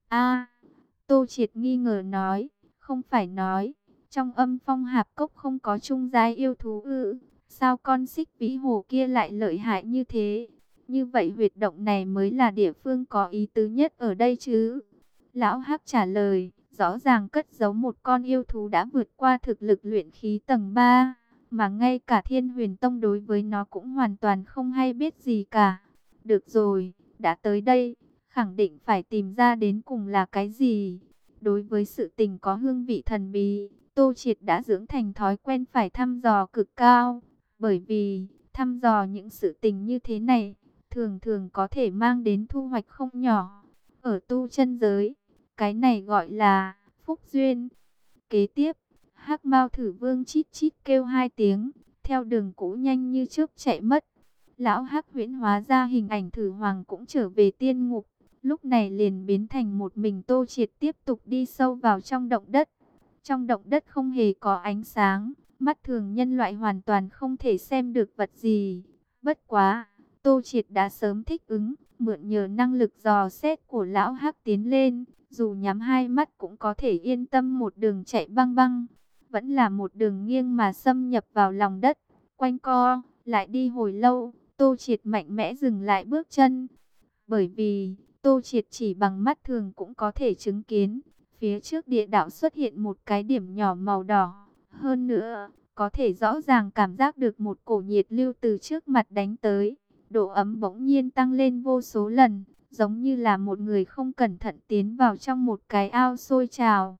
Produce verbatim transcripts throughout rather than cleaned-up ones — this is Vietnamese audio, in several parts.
A, Tô Triệt nghi ngờ nói, không phải nói, trong âm phong hạp cốc không có trung giai yêu thú ư, sao con xích vĩ hồ kia lại lợi hại như thế? Như vậy huyệt động này mới là địa phương có ý tứ nhất ở đây chứ? Lão Hắc trả lời, rõ ràng cất giấu một con yêu thú đã vượt qua thực lực luyện khí tầng ba, mà ngay cả Thiên Huyền Tông đối với nó cũng hoàn toàn không hay biết gì cả. Được rồi, đã tới đây, khẳng định phải tìm ra đến cùng là cái gì. Đối với sự tình có hương vị thần bí, Tô Triệt đã dưỡng thành thói quen phải thăm dò cực cao. Bởi vì, thăm dò những sự tình như thế này, thường thường có thể mang đến thu hoạch không nhỏ. Ở tu chân giới, cái này gọi là phúc duyên. Kế tiếp, Hắc Mao Thử Vương chít chít kêu hai tiếng, theo đường cũ nhanh như chớp chạy mất. Lão Hắc huyễn hóa ra hình ảnh Thử Hoàng cũng trở về tiên ngục, lúc này liền biến thành một mình Tô Triệt tiếp tục đi sâu vào trong động đất. Trong động đất không hề có ánh sáng, mắt thường nhân loại hoàn toàn không thể xem được vật gì. Bất quá, Tô Triệt đã sớm thích ứng, mượn nhờ năng lực dò xét của lão Hắc tiến lên, dù nhắm hai mắt cũng có thể yên tâm một đường chạy băng băng. Vẫn là một đường nghiêng mà xâm nhập vào lòng đất, quanh co, lại đi hồi lâu, Tô Triệt mạnh mẽ dừng lại bước chân. Bởi vì, Tô Triệt chỉ bằng mắt thường cũng có thể chứng kiến, phía trước địa đạo xuất hiện một cái điểm nhỏ màu đỏ. Hơn nữa, có thể rõ ràng cảm giác được một cổ nhiệt lưu từ trước mặt đánh tới. Độ ấm bỗng nhiên tăng lên vô số lần, giống như là một người không cẩn thận tiến vào trong một cái ao sôi trào.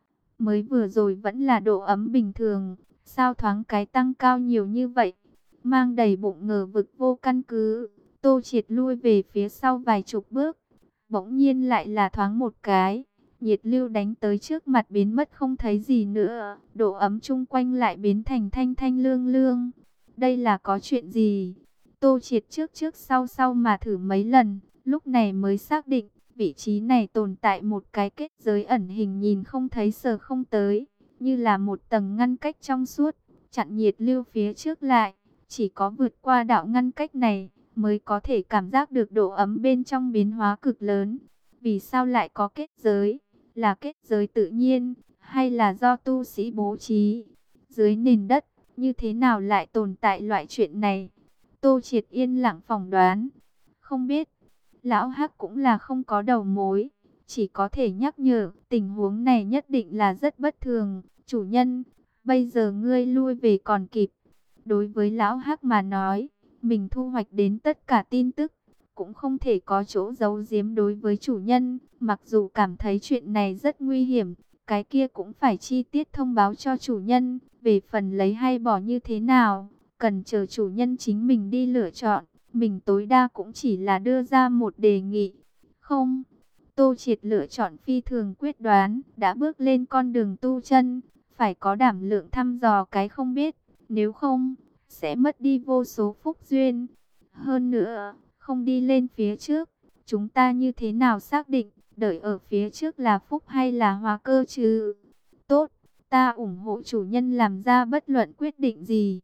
Mới vừa rồi vẫn là độ ấm bình thường, sao thoáng cái tăng cao nhiều như vậy? Mang đầy bụng ngờ vực vô căn cứ, Tô Triệt lui về phía sau vài chục bước. Bỗng nhiên lại là thoáng một cái, nhiệt lưu đánh tới trước mặt biến mất không thấy gì nữa, độ ấm chung quanh lại biến thành thanh thanh lương lương. Đây là có chuyện gì? Tô Triệt trước trước sau sau mà thử mấy lần, lúc này mới xác định, vị trí này tồn tại một cái kết giới ẩn hình nhìn không thấy sờ không tới, như là một tầng ngăn cách trong suốt, chặn nhiệt lưu phía trước lại. Chỉ có vượt qua đạo ngăn cách này, mới có thể cảm giác được độ ấm bên trong biến hóa cực lớn. Vì sao lại có kết giới? Là kết giới tự nhiên, hay là do tu sĩ bố trí? Dưới nền đất, như thế nào lại tồn tại loại chuyện này? Tô Triệt yên lặng phỏng đoán. Không biết, lão Hắc cũng là không có đầu mối, chỉ có thể nhắc nhở, tình huống này nhất định là rất bất thường. Chủ nhân, bây giờ ngươi lui về còn kịp. Đối với lão Hắc mà nói, mình thu hoạch đến tất cả tin tức, cũng không thể có chỗ giấu giếm đối với chủ nhân. Mặc dù cảm thấy chuyện này rất nguy hiểm, cái kia cũng phải chi tiết thông báo cho chủ nhân. Về phần lấy hay bỏ như thế nào, cần chờ chủ nhân chính mình đi lựa chọn. Mình tối đa cũng chỉ là đưa ra một đề nghị. Không, Tô Triệt lựa chọn phi thường quyết đoán, đã bước lên con đường tu chân, phải có đảm lượng thăm dò cái không biết, nếu không, sẽ mất đi vô số phúc duyên. Hơn nữa, không đi lên phía trước, chúng ta như thế nào xác định, đợi ở phía trước là phúc hay là hóa cơ chứ? Tốt, ta ủng hộ chủ nhân làm ra bất luận quyết định gì.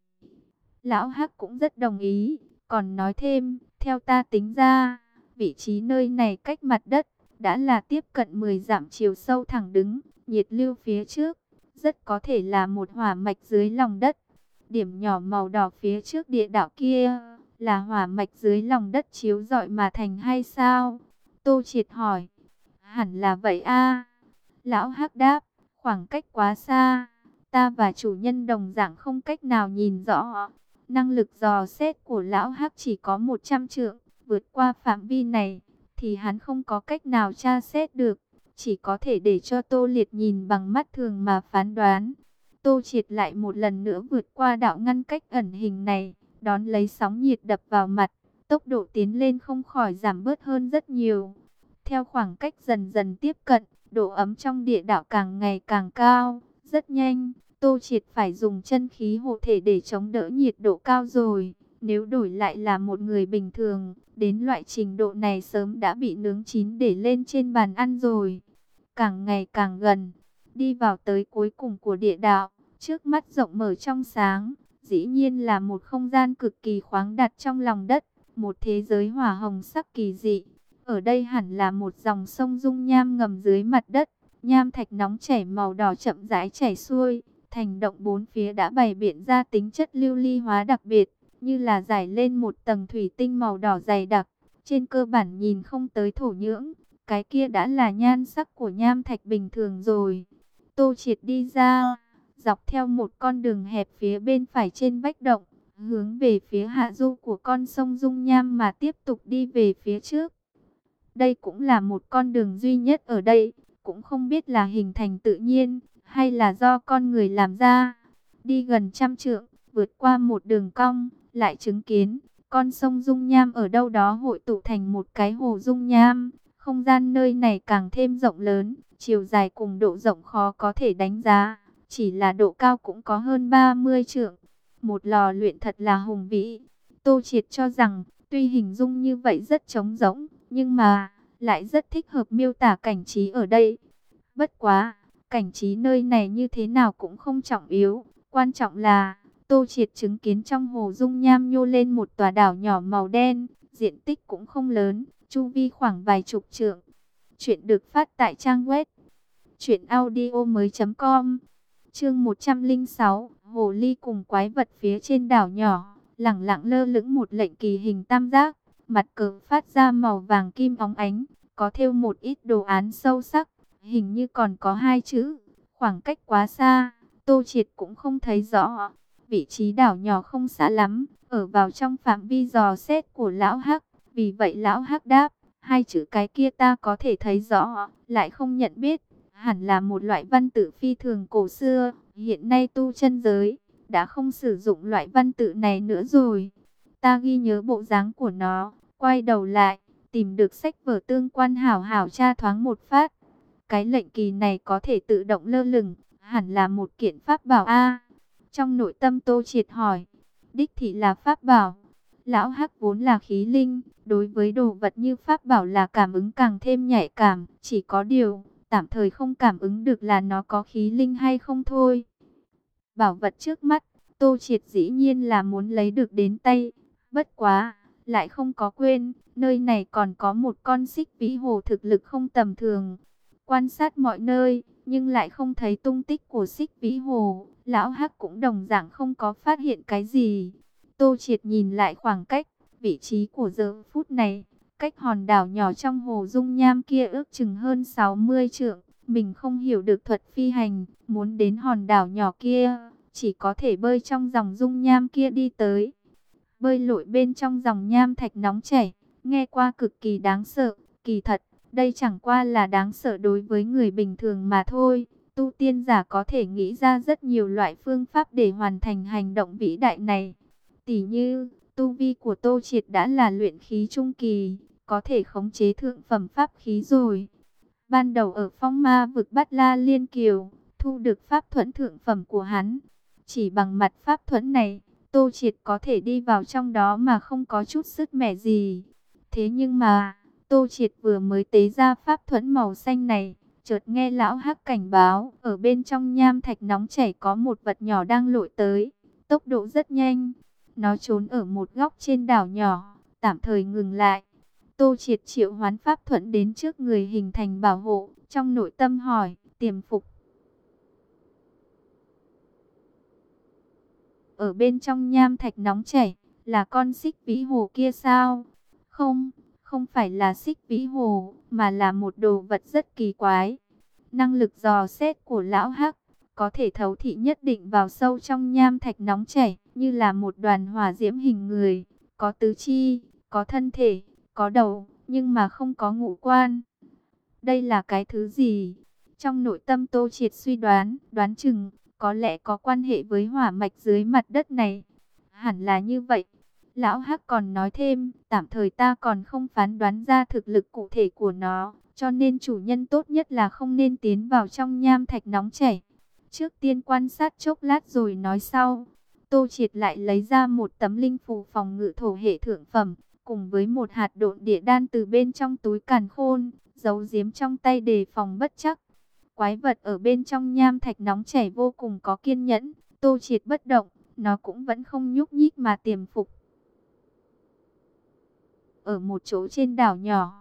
Lão Hắc cũng rất đồng ý, còn nói thêm, theo ta tính ra, vị trí nơi này cách mặt đất, đã là tiếp cận mười dặm chiều sâu thẳng đứng, nhiệt lưu phía trước, rất có thể là một hỏa mạch dưới lòng đất. Điểm nhỏ màu đỏ phía trước địa đạo kia, là hỏa mạch dưới lòng đất chiếu rọi mà thành hay sao? Tô Triệt hỏi. Hẳn là vậy a. Lão Hắc đáp, khoảng cách quá xa, ta và chủ nhân đồng dạng không cách nào nhìn rõ. Năng lực dò xét của lão Hắc chỉ có một trăm trượng, vượt qua phạm vi này, thì hắn không có cách nào tra xét được. Chỉ có thể để cho Tô Liệt nhìn bằng mắt thường mà phán đoán. Tô Triệt lại một lần nữa vượt qua đạo ngăn cách ẩn hình này, đón lấy sóng nhiệt đập vào mặt, tốc độ tiến lên không khỏi giảm bớt hơn rất nhiều. Theo khoảng cách dần dần tiếp cận, độ ấm trong địa đạo càng ngày càng cao, rất nhanh, Tô Triệt phải dùng chân khí hộ thể để chống đỡ nhiệt độ cao rồi. Nếu đổi lại là một người bình thường, đến loại trình độ này sớm đã bị nướng chín để lên trên bàn ăn rồi. Càng ngày càng gần, đi vào tới cuối cùng của địa đạo, trước mắt rộng mở trong sáng, dĩ nhiên là một không gian cực kỳ khoáng đạt trong lòng đất, một thế giới hỏa hồng sắc kỳ dị. Ở đây hẳn là một dòng sông dung nham ngầm dưới mặt đất. Nham thạch nóng chảy màu đỏ chậm rãi chảy xuôi. Thành động bốn phía đã bày biện ra tính chất lưu ly hóa đặc biệt, như là rải lên một tầng thủy tinh màu đỏ dày đặc. Trên cơ bản nhìn không tới thổ nhưỡng, cái kia đã là nhan sắc của nham thạch bình thường rồi. Tô Triệt đi ra, dọc theo một con đường hẹp phía bên phải trên vách động, hướng về phía hạ du của con sông Dung Nham mà tiếp tục đi về phía trước. Đây cũng là một con đường duy nhất ở đây, cũng không biết là hình thành tự nhiên, hay là do con người làm ra. Đi gần trăm trượng, vượt qua một đường cong, lại chứng kiến con sông Dung Nham ở đâu đó hội tụ thành một cái hồ Dung Nham. Không gian nơi này càng thêm rộng lớn, chiều dài cùng độ rộng khó có thể đánh giá, chỉ là độ cao cũng có hơn ba mươi trượng. Một lò luyện thật là hùng vĩ. Tô Triệt cho rằng, tuy hình dung như vậy rất trống rỗng, nhưng mà lại rất thích hợp miêu tả cảnh trí ở đây. Bất quá, cảnh trí nơi này như thế nào cũng không trọng yếu, quan trọng là Tô Triệt chứng kiến trong hồ Dung Nham nhô lên một tòa đảo nhỏ màu đen, diện tích cũng không lớn, chu vi khoảng vài chục trượng. Chuyện được phát tại trang web truyện audio mới chấm com. Chương một trăm lẻ sáu, hồ ly cùng quái vật phía trên đảo nhỏ, lẳng lặng lơ lửng một lệnh kỳ hình tam giác, mặt cờ phát ra màu vàng kim óng ánh, có thêu một ít đồ án sâu sắc, hình như còn có hai chữ. Khoảng cách quá xa, Tô Triệt cũng không thấy rõ. Vị trí đảo nhỏ không xa lắm, ở vào trong phạm vi dò xét của lão Hắc. Vì vậy lão Hắc đáp, hai chữ cái kia ta có thể thấy rõ, lại không nhận biết. Hẳn là một loại văn tự phi thường cổ xưa, hiện nay tu chân giới đã không sử dụng loại văn tự này nữa rồi. Ta ghi nhớ bộ dáng của nó, quay đầu lại, tìm được sách vở tương quan hảo hảo tra thoáng một phát. Cái lệnh kỳ này có thể tự động lơ lửng, hẳn là một kiện pháp bảo a. Trong nội tâm Tô Triệt hỏi, đích thị là pháp bảo. Lão Hắc vốn là khí linh, đối với đồ vật như pháp bảo là cảm ứng càng thêm nhạy cảm, chỉ có điều tạm thời không cảm ứng được là nó có khí linh hay không thôi. Bảo vật trước mắt, Tô Triệt dĩ nhiên là muốn lấy được đến tay. Bất quá, lại không có quên, nơi này còn có một con xích vĩ hồ thực lực không tầm thường. Quan sát mọi nơi, nhưng lại không thấy tung tích của xích vĩ hồ. Lão Hắc cũng đồng dạng không có phát hiện cái gì. Tô Triệt nhìn lại khoảng cách, vị trí của giờ phút này, cách hòn đảo nhỏ trong hồ Dung Nham kia ước chừng hơn sáu mươi trượng. Mình không hiểu được thuật phi hành, muốn đến hòn đảo nhỏ kia, chỉ có thể bơi trong dòng Dung Nham kia đi tới. Bơi lội bên trong dòng nham thạch nóng chảy, nghe qua cực kỳ đáng sợ. Kỳ thật, đây chẳng qua là đáng sợ đối với người bình thường mà thôi. Tu tiên giả có thể nghĩ ra rất nhiều loại phương pháp để hoàn thành hành động vĩ đại này. Tỉ như, tu vi của Tô Triệt đã là luyện khí trung kỳ, có thể khống chế thượng phẩm pháp khí rồi. Ban đầu ở phong ma vực Bát La Liên Kiều, thu được pháp thuẫn thượng phẩm của hắn. Chỉ bằng mặt pháp thuẫn này, Tô Triệt có thể đi vào trong đó mà không có chút sức mẻ gì. Thế nhưng mà, Tô Triệt vừa mới tế ra pháp thuẫn màu xanh này, chợt nghe lão Hắc cảnh báo, ở bên trong nham thạch nóng chảy có một vật nhỏ đang lội tới, tốc độ rất nhanh. Nó trốn ở một góc trên đảo nhỏ, tạm thời ngừng lại. Tô Triệt triệu hoán pháp thuẫn đến trước người hình thành bảo hộ, trong nội tâm hỏi, tiềm phục. Ở bên trong nham thạch nóng chảy, là con xích vĩ hồ kia sao? Không, không phải là xích vĩ hồ, mà là một đồ vật rất kỳ quái. Năng lực dò xét của lão Hắc, có thể thấu thị nhất định vào sâu trong nham thạch nóng chảy, như là một đoàn hỏa diễm hình người, có tứ chi, có thân thể, có đầu, nhưng mà không có ngũ quan. Đây là cái thứ gì? Trong nội tâm Tô Triệt suy đoán, đoán chừng, có lẽ có quan hệ với hỏa mạch dưới mặt đất này. Hẳn là như vậy. Lão Hắc còn nói thêm, tạm thời ta còn không phán đoán ra thực lực cụ thể của nó, cho nên chủ nhân tốt nhất là không nên tiến vào trong nham thạch nóng chảy. Trước tiên quan sát chốc lát rồi nói sau. Tô Triệt lại lấy ra một tấm linh phù phòng ngự thổ hệ thượng phẩm, cùng với một hạt độn địa đan từ bên trong túi càn khôn, giấu giếm trong tay đề phòng bất chắc. Quái vật ở bên trong nham thạch nóng chảy vô cùng có kiên nhẫn, Tô Triệt bất động, nó cũng vẫn không nhúc nhích mà tiềm phục. Ở một chỗ trên đảo nhỏ,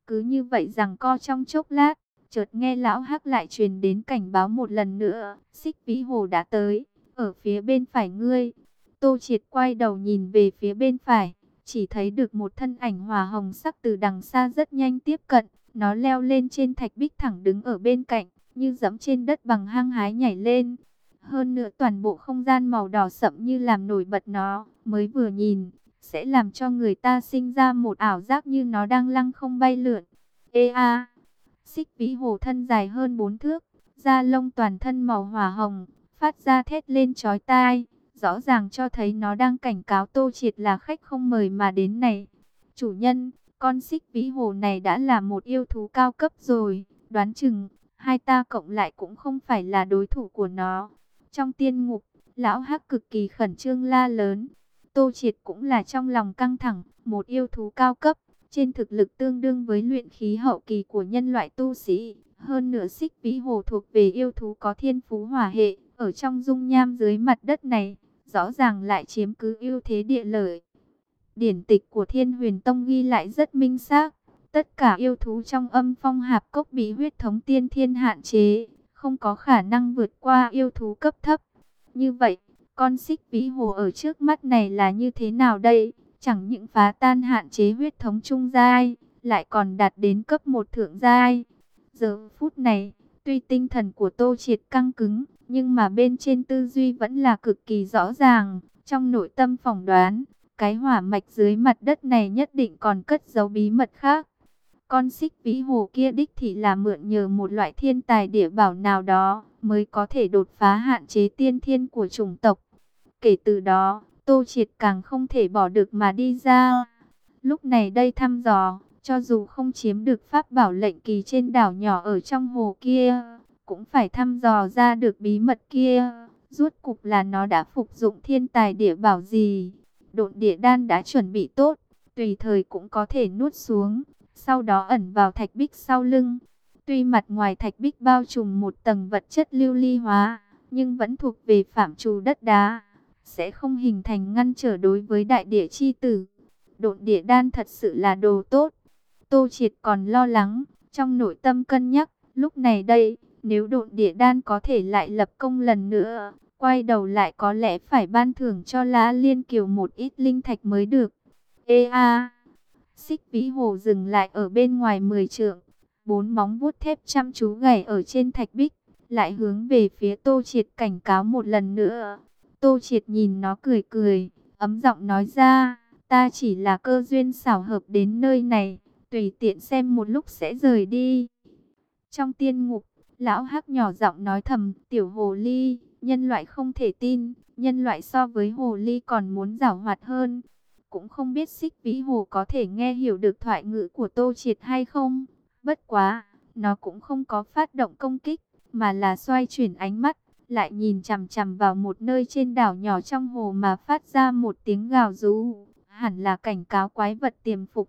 Cứ như vậy giằng co trong chốc lát, chợt nghe lão Hắc lại truyền đến cảnh báo một lần nữa, Xích Vĩ Hồ đã tới, ở phía bên phải ngươi. Tô Triệt quay đầu nhìn về phía bên phải, chỉ thấy được một thân ảnh hỏa hồng sắc từ đằng xa rất nhanh tiếp cận, nó leo lên trên thạch bích thẳng đứng ở bên cạnh, như dẫm trên đất bằng hăng hái nhảy lên. Hơn nữa toàn bộ không gian màu đỏ sậm như làm nổi bật nó, mới vừa nhìn, sẽ làm cho người ta sinh ra một ảo giác như nó đang lăng không bay lượn. Ê a! Xích Vĩ Hồ thân dài hơn bốn thước, da lông toàn thân màu hỏa hồng, phát ra thét lên chói tai, rõ ràng cho thấy nó đang cảnh cáo Tô Triệt là khách không mời mà đến này. Chủ nhân, con Xích Vĩ Hồ này đã là một yêu thú cao cấp rồi, đoán chừng hai ta cộng lại cũng không phải là đối thủ của nó. Trong tiên ngục, lão Hắc cực kỳ khẩn trương la lớn. Tô Triệt cũng là trong lòng căng thẳng, một yêu thú cao cấp, trên thực lực tương đương với luyện khí hậu kỳ của nhân loại tu sĩ. Hơn nữa Xích Vĩ Hồ thuộc về yêu thú có thiên phú hỏa hệ, ở trong dung nham dưới mặt đất này, rõ ràng lại chiếm cứ ưu thế địa lợi. Điển tịch của Thiên Huyền Tông ghi lại rất minh xác, tất cả yêu thú trong Âm Phong Hạp Cốc bị huyết thống tiên thiên hạn chế, không có khả năng vượt qua yêu thú cấp thấp. Như vậy, con Xích Vĩ Hồ ở trước mắt này là như thế nào đây? Chẳng những phá tan hạn chế huyết thống trung giai, lại còn đạt đến cấp một thượng giai. Giờ phút này, tuy tinh thần của Tô Triệt căng cứng, nhưng mà bên trên tư duy vẫn là cực kỳ rõ ràng. Trong nội tâm phỏng đoán, cái hỏa mạch dưới mặt đất này nhất định còn cất giấu bí mật khác. Con Xích Vĩ Hồ kia đích thị là mượn nhờ một loại thiên tài địa bảo nào đó, mới có thể đột phá hạn chế tiên thiên của chủng tộc. Kể từ đó, Tô Triệt càng không thể bỏ được mà đi ra. Lúc này đây thăm dò, cho dù không chiếm được pháp bảo lệnh kỳ trên đảo nhỏ ở trong hồ kia, cũng phải thăm dò ra được bí mật kia. Rốt cục là nó đã phục dụng thiên tài địa bảo gì? Độn địa đan đã chuẩn bị tốt, tùy thời cũng có thể nuốt xuống, sau đó ẩn vào thạch bích sau lưng. Tuy mặt ngoài thạch bích bao trùm một tầng vật chất lưu ly hóa, nhưng vẫn thuộc về phạm trù đất đá, sẽ không hình thành ngăn trở đối với đại địa chi tử. Độn địa đan thật sự là đồ tốt. Tô Triệt còn lo lắng, trong nội tâm cân nhắc, lúc này đây, nếu độn địa đan có thể lại lập công lần nữa, quay đầu lại có lẽ phải ban thưởng cho Lã Liên Kiều một ít linh thạch mới được. Ê a! Xích Vĩ Hồ dừng lại ở bên ngoài mười trượng, bốn móng vuốt thép chăm chú gảy ở trên thạch bích, lại hướng về phía Tô Triệt cảnh cáo một lần nữa. Tô Triệt nhìn nó cười cười, ấm giọng nói ra, ta chỉ là cơ duyên xảo hợp đến nơi này, tùy tiện xem một lúc sẽ rời đi. Trong tiên ngục, lão Hắc nhỏ giọng nói thầm, tiểu hồ ly, nhân loại không thể tin, nhân loại so với hồ ly còn muốn giảo hoạt hơn. Cũng không biết Xích Vĩ Hồ có thể nghe hiểu được thoại ngữ của Tô Triệt hay không. Bất quá, nó cũng không có phát động công kích, mà là xoay chuyển ánh mắt, lại nhìn chằm chằm vào một nơi trên đảo nhỏ trong hồ mà phát ra một tiếng gào rú, hẳn là cảnh cáo quái vật tiềm phục.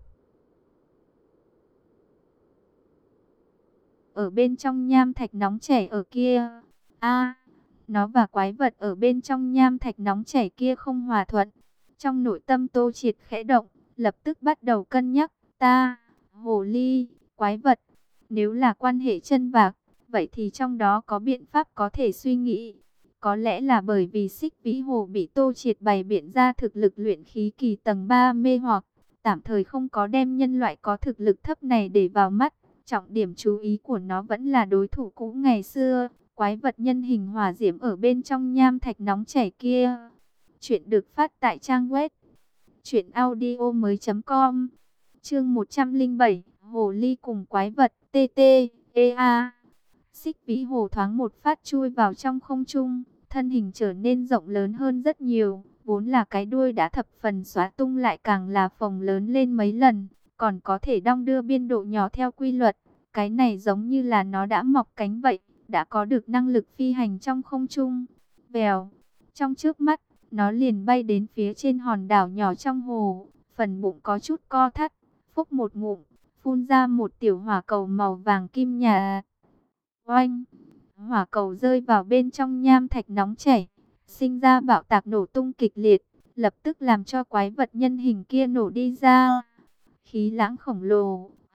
Ở bên trong nham thạch nóng chảy ở kia, a, nó và quái vật ở bên trong nham thạch nóng chảy kia không hòa thuận. Trong nội tâm Tô Triệt khẽ động, lập tức bắt đầu cân nhắc, ta, hồ ly, quái vật, nếu là quan hệ chân vạc, vậy thì trong đó có biện pháp có thể suy nghĩ. Có lẽ là bởi vì Xích Vĩ Hồ bị Tô Triệt bày biện ra thực lực luyện khí kỳ tầng ba mê hoặc, tạm thời không có đem nhân loại có thực lực thấp này để vào mắt. Trọng điểm chú ý của nó vẫn là đối thủ cũ ngày xưa, quái vật nhân hình hỏa diễm ở bên trong nham thạch nóng chảy kia. Chuyện được phát tại trang web truyện audio mới chấm com. Chương một trăm lẻ bảy, hồ ly cùng quái vật, tê tê, ê a. Xích Vĩ Hồ thoáng một phát chui vào trong không trung, thân hình trở nên rộng lớn hơn rất nhiều, vốn là cái đuôi đã thập phần xóa tung lại càng là phồng lớn lên mấy lần, còn có thể đong đưa biên độ nhỏ theo quy luật. Cái này giống như là nó đã mọc cánh vậy, đã có được năng lực phi hành trong không trung. Vèo, trong trước mắt, nó liền bay đến phía trên hòn đảo nhỏ trong hồ, phần bụng có chút co thắt, phúc một ngụm, phun ra một tiểu hỏa cầu màu vàng kim nhạt. Oanh, hỏa cầu rơi vào bên trong nham thạch nóng chảy, sinh ra bạo tạc nổ tung kịch liệt, lập tức làm cho quái vật nhân hình kia nổ đi ra. Khí lãng khổng lồ,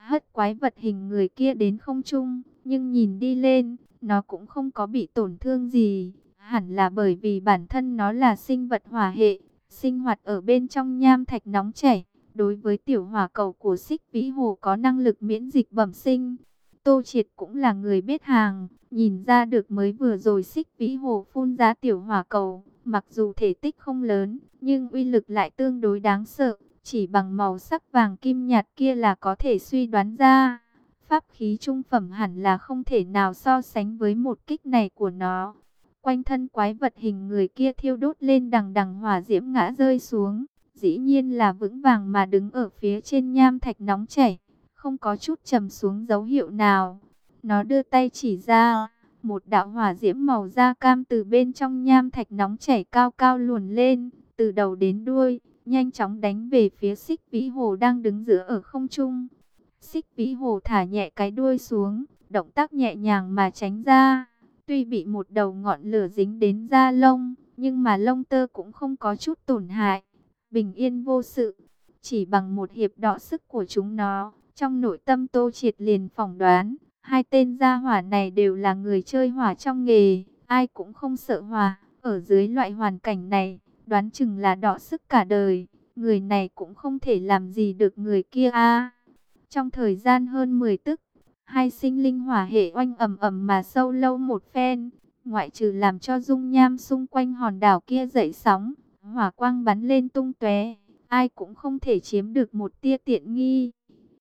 hất quái vật hình người kia đến không trung, nhưng nhìn đi lên, nó cũng không có bị tổn thương gì, hẳn là bởi vì bản thân nó là sinh vật hỏa hệ, sinh hoạt ở bên trong nham thạch nóng chảy. Đối với tiểu hỏa cầu của Xích Vĩ Hồ có năng lực miễn dịch bẩm sinh. Tô Triệt cũng là người biết hàng, nhìn ra được mới vừa rồi Xích Vĩ Hồ phun ra tiểu hỏa cầu, mặc dù thể tích không lớn, nhưng uy lực lại tương đối đáng sợ, chỉ bằng màu sắc vàng kim nhạt kia là có thể suy đoán ra. Pháp khí trung phẩm hẳn là không thể nào so sánh với một kích này của nó. Quanh thân quái vật hình người kia thiêu đốt lên đằng đằng hỏa diễm ngã rơi xuống, dĩ nhiên là vững vàng mà đứng ở phía trên nham thạch nóng chảy, không có chút trầm xuống dấu hiệu nào. Nó đưa tay chỉ ra, một đạo hỏa diễm màu da cam từ bên trong nham thạch nóng chảy cao cao luồn lên, từ đầu đến đuôi, nhanh chóng đánh về phía Xích Vĩ Hồ đang đứng giữa ở không trung. Xích Vĩ Hồ thả nhẹ cái đuôi xuống, động tác nhẹ nhàng mà tránh ra. Tuy bị một đầu ngọn lửa dính đến da lông, nhưng mà lông tơ cũng không có chút tổn hại, bình yên vô sự. Chỉ bằng một hiệp đọ sức của chúng nó, trong nội tâm Tô Triệt liền phỏng đoán, hai tên gia hỏa này đều là người chơi hỏa trong nghề, ai cũng không sợ hỏa. Ở dưới loại hoàn cảnh này, đoán chừng là đọ sức cả đời, người này cũng không thể làm gì được người kia a. Trong thời gian hơn mười tức, hai sinh linh hỏa hệ oanh ầm ầm mà sâu lâu một phen, ngoại trừ làm cho dung nham xung quanh hòn đảo kia dậy sóng, hỏa quang bắn lên tung tóe, ai cũng không thể chiếm được một tia tiện nghi.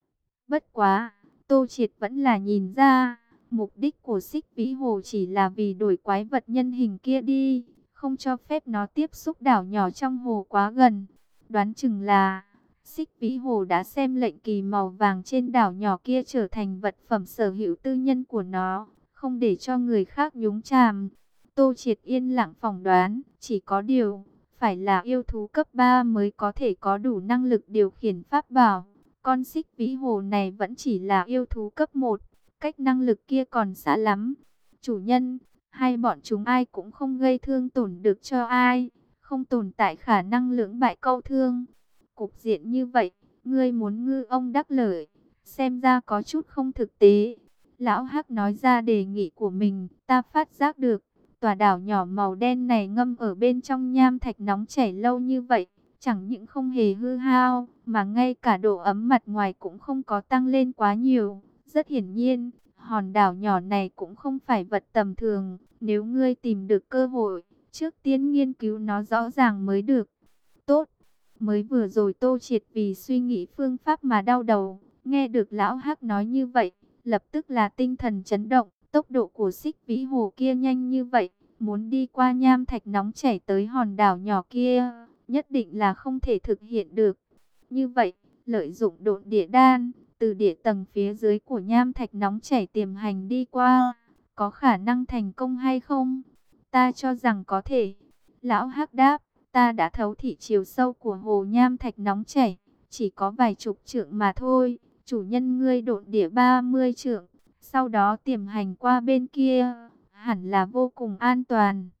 Bất quá, Tô Triệt vẫn là nhìn ra, mục đích của Xích Vĩ Hồ chỉ là vì đổi quái vật nhân hình kia đi, không cho phép nó tiếp xúc đảo nhỏ trong hồ quá gần. Đoán chừng là Xích Vĩ Hồ đã xem lệnh kỳ màu vàng trên đảo nhỏ kia trở thành vật phẩm sở hữu tư nhân của nó, không để cho người khác nhúng chàm. Tô Triệt yên lặng phỏng đoán, chỉ có điều, phải là yêu thú cấp ba mới có thể có đủ năng lực điều khiển pháp bảo. Con Xích Vĩ Hồ này vẫn chỉ là yêu thú cấp một, cách năng lực kia còn xa lắm. Chủ nhân, hai bọn chúng ai cũng không gây thương tổn được cho ai, không tồn tại khả năng lưỡng bại câu thương. Cục diện như vậy, ngươi muốn ngư ông đắc lợi, xem ra có chút không thực tế. Lão Hắc nói ra đề nghị của mình, ta phát giác được, tòa đảo nhỏ màu đen này ngâm ở bên trong nham thạch nóng chảy lâu như vậy, chẳng những không hề hư hao, mà ngay cả độ ấm mặt ngoài cũng không có tăng lên quá nhiều. Rất hiển nhiên, hòn đảo nhỏ này cũng không phải vật tầm thường, nếu ngươi tìm được cơ hội, trước tiên nghiên cứu nó rõ ràng mới được. Tốt, mới vừa rồi Tô Triệt vì suy nghĩ phương pháp mà đau đầu, nghe được Lão Hắc nói như vậy, lập tức là tinh thần chấn động. Tốc độ của Xích Vĩ Hồ kia nhanh như vậy, muốn đi qua nham thạch nóng chảy tới hòn đảo nhỏ kia, nhất định là không thể thực hiện được. Như vậy, lợi dụng độn địa đan, từ địa tầng phía dưới của nham thạch nóng chảy tiềm hành đi qua, có khả năng thành công hay không? Ta cho rằng có thể. Lão Hắc đáp, ta đã thấu thị chiều sâu của hồ nham thạch nóng chảy, chỉ có vài chục trượng mà thôi. Chủ nhân ngươi độn địa ba mươi trượng, sau đó tiềm hành qua bên kia, hẳn là vô cùng an toàn.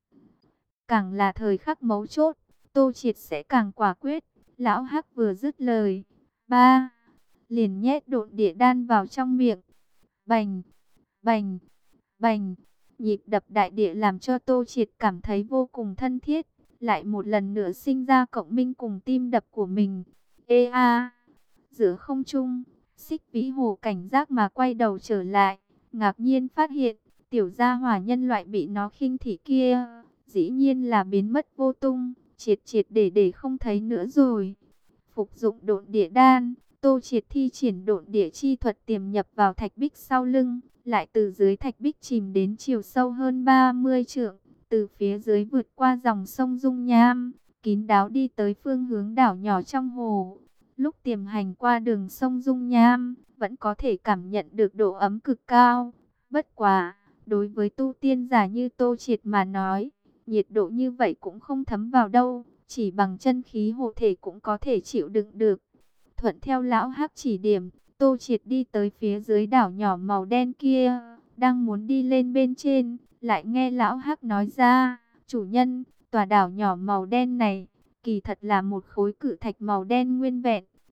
Càng là thời khắc mấu chốt, Tô Triệt sẽ càng quả quyết. Lão Hắc vừa dứt lời, ba liền nhét độn địa đan vào trong miệng. Bành, bành, bành, nhịp đập đại địa làm cho Tô Triệt cảm thấy vô cùng thân thiết, lại một lần nữa sinh ra cộng minh cùng tim đập của mình. Ê a, giữa không trung, Xích Vĩ Hồ cảnh giác mà quay đầu trở lại, ngạc nhiên phát hiện, tiểu gia hỏa nhân loại bị nó khinh thị kia, dĩ nhiên là biến mất vô tung, triệt triệt để để không thấy nữa rồi. Phục dụng độn địa đan, Tô Triệt thi triển độn địa chi thuật tiềm nhập vào thạch bích sau lưng, lại từ dưới thạch bích chìm đến chiều sâu hơn ba mươi trượng, từ phía dưới vượt qua dòng sông Dung Nham, kín đáo đi tới phương hướng đảo nhỏ trong hồ. Lúc tiềm hành qua đường sông Dung Nham, vẫn có thể cảm nhận được độ ấm cực cao. Bất quá, đối với tu tiên giả như Tô Triệt mà nói, nhiệt độ như vậy cũng không thấm vào đâu, chỉ bằng chân khí hộ thể cũng có thể chịu đựng được. Thuận theo Lão Hắc chỉ điểm, Tô Triệt đi tới phía dưới đảo nhỏ màu đen kia, đang muốn đi lên bên trên, lại nghe Lão Hắc nói ra, chủ nhân, tòa đảo nhỏ màu đen này, kỳ thật là một khối cự thạch màu đen nguyên vẹn,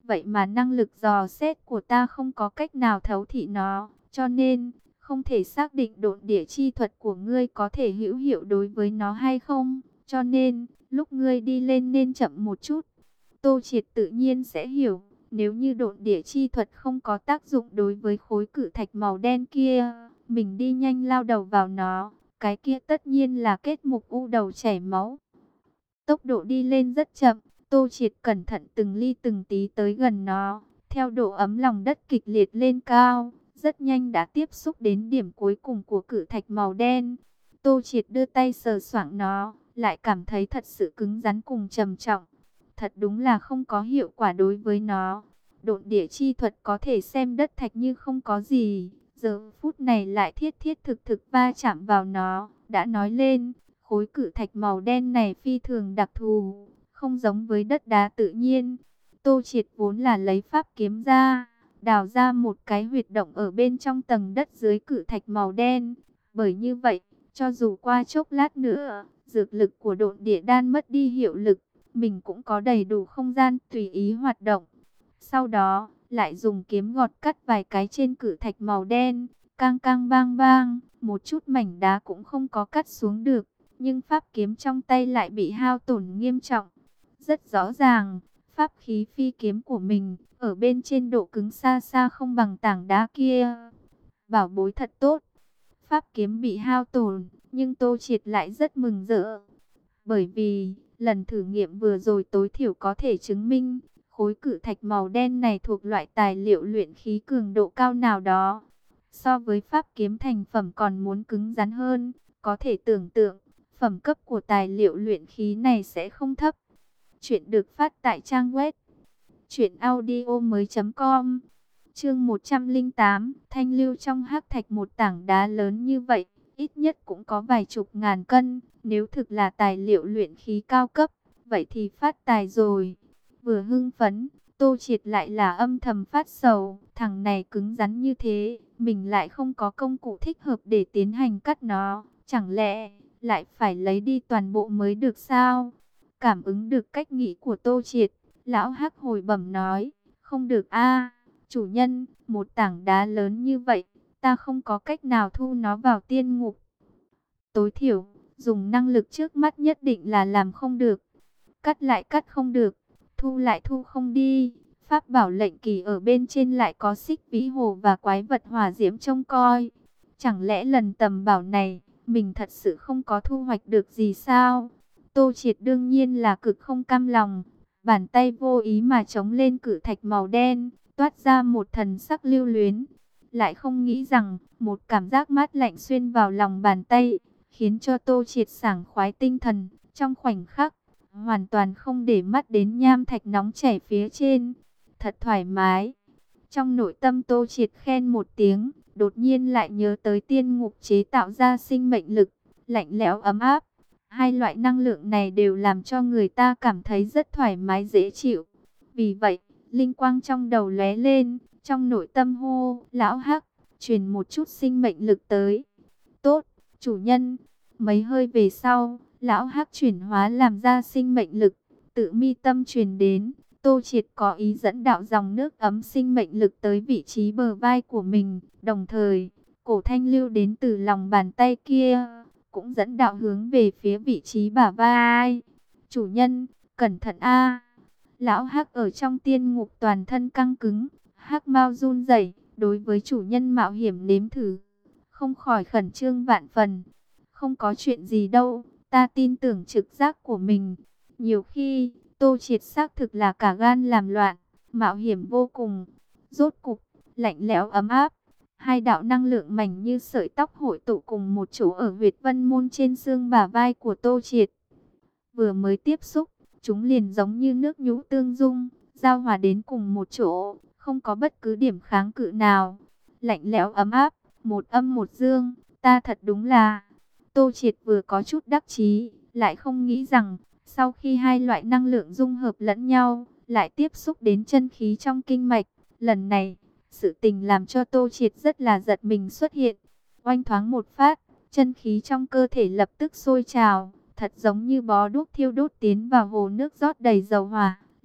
Vậy mà năng lực dò xét của ta không có cách nào thấu thị nó, cho nên không thể xác định độn địa chi thuật của ngươi có thể hữu hiệu đối với nó hay không. Cho nên, lúc ngươi đi lên nên chậm một chút. Tô Triệt tự nhiên sẽ hiểu, nếu như độn địa chi thuật không có tác dụng đối với khối cự thạch màu đen kia, mình đi nhanh lao đầu vào nó, cái kia tất nhiên là kết mục u đầu chảy máu. Tốc độ đi lên rất chậm, Tô Triệt cẩn thận từng ly từng tí tới gần nó, theo độ ấm lòng đất kịch liệt lên cao, rất nhanh đã tiếp xúc đến điểm cuối cùng của cự thạch màu đen. Tô Triệt đưa tay sờ soạng nó, lại cảm thấy thật sự cứng rắn cùng trầm trọng. Thật đúng là không có hiệu quả đối với nó. Độn địa chi thuật có thể xem đất thạch như không có gì, giờ phút này lại thiết thiết thực thực va chạm vào nó. Đã nói lên, khối cự thạch màu đen này phi thường đặc thù, không giống với đất đá tự nhiên. Tô Triệt vốn là lấy pháp kiếm ra, đào ra một cái huyệt động ở bên trong tầng đất dưới cự thạch màu đen. Bởi như vậy, cho dù qua chốc lát nữa, dược lực của độn địa đan mất đi hiệu lực, mình cũng có đầy đủ không gian tùy ý hoạt động. Sau đó, lại dùng kiếm gọt cắt vài cái trên cự thạch màu đen, cang cang bang bang, một chút mảnh đá cũng không có cắt xuống được, nhưng pháp kiếm trong tay lại bị hao tổn nghiêm trọng. Rất rõ ràng, pháp khí phi kiếm của mình, ở bên trên độ cứng xa xa không bằng tảng đá kia. Bảo bối thật tốt. Pháp kiếm bị hao tổn, nhưng Tô Triệt lại rất mừng rỡ. Bởi vì, lần thử nghiệm vừa rồi tối thiểu có thể chứng minh, khối cự thạch màu đen này thuộc loại tài liệu luyện khí cường độ cao nào đó. So với pháp kiếm thành phẩm còn muốn cứng rắn hơn, có thể tưởng tượng, phẩm cấp của tài liệu luyện khí này sẽ không thấp. Chuyện được phát tại trang web truyện audio mới chấm com. Chương một trăm lẻ tám, thanh lưu trong hắc thạch, một tảng đá lớn như vậy, ít nhất cũng có vài chục ngàn cân, nếu thực là tài liệu luyện khí cao cấp, vậy thì phát tài rồi. Vừa hưng phấn, Tô Triệt lại là âm thầm phát sầu, thằng này cứng rắn như thế, mình lại không có công cụ thích hợp để tiến hành cắt nó, chẳng lẽ lại phải lấy đi toàn bộ mới được sao? Cảm ứng được cách nghĩ của Tô Triệt, lão hắc hồi bẩm nói, không được a, chủ nhân, một tảng đá lớn như vậy, ta không có cách nào thu nó vào tiên ngục. Tối thiểu, dùng năng lực trước mắt nhất định là làm không được. Cắt lại cắt không được, thu lại thu không đi. Pháp bảo lệnh kỳ ở bên trên lại có xích vĩ hồ và quái vật hỏa diễm trông coi. Chẳng lẽ lần tầm bảo này, mình thật sự không có thu hoạch được gì sao? Tô Triệt đương nhiên là cực không cam lòng. Bàn tay vô ý mà chống lên cự thạch màu đen, toát ra một thần sắc lưu luyến. Lại không nghĩ rằng, một cảm giác mát lạnh xuyên vào lòng bàn tay, khiến cho Tô Triệt sảng khoái tinh thần. Trong khoảnh khắc, hoàn toàn không để mắt đến nham thạch nóng chảy phía trên. Thật thoải mái. Trong nội tâm Tô Triệt khen một tiếng, đột nhiên lại nhớ tới tiên ngục chế tạo ra sinh mệnh lực, lạnh lẽo ấm áp. Hai loại năng lượng này đều làm cho người ta cảm thấy rất thoải mái dễ chịu. Vì vậy, linh quang trong đầu lóe lên, trong nội tâm hô, lão hắc, truyền một chút sinh mệnh lực tới. Tốt, chủ nhân. Mấy hơi về sau, lão hắc chuyển hóa làm ra sinh mệnh lực, tự mi tâm truyền đến. Tô Triệt có ý dẫn đạo dòng nước ấm sinh mệnh lực tới vị trí bờ vai của mình. Đồng thời, cổ thanh lưu đến từ lòng bàn tay kia, cũng dẫn đạo hướng về phía vị trí bả vai. Chủ nhân, cẩn thận a. Lão hắc ở trong tiên ngục toàn thân căng cứng, hắc mao run rẩy, đối với chủ nhân mạo hiểm nếm thử, không khỏi khẩn trương vạn phần. Không có chuyện gì đâu, ta tin tưởng trực giác của mình. Nhiều khi, Tô Triệt xác thực là cả gan làm loạn, mạo hiểm vô cùng. Rốt cục, lạnh lẽo ấm áp, hai đạo năng lượng mảnh như sợi tóc hội tụ cùng một chỗ ở huyệt vân môn trên xương bả vai của Tô Triệt. Vừa mới tiếp xúc, chúng liền giống như nước nhũ tương dung, giao hòa đến cùng một chỗ, không có bất cứ điểm kháng cự nào. Lạnh lẽo ấm áp, một âm một dương, ta thật đúng là... Tô Triệt vừa có chút đắc chí, lại không nghĩ rằng, sau khi hai loại năng lượng dung hợp lẫn nhau, lại tiếp xúc đến chân khí trong kinh mạch. Lần này, sự tình làm cho Tô Triệt rất là giật mình xuất hiện. Oanh thoáng một phát, chân khí trong cơ thể lập tức sôi trào, thật giống như bó đuốc thiêu đốt tiến vào hồ nước rót đầy dầu hỏa,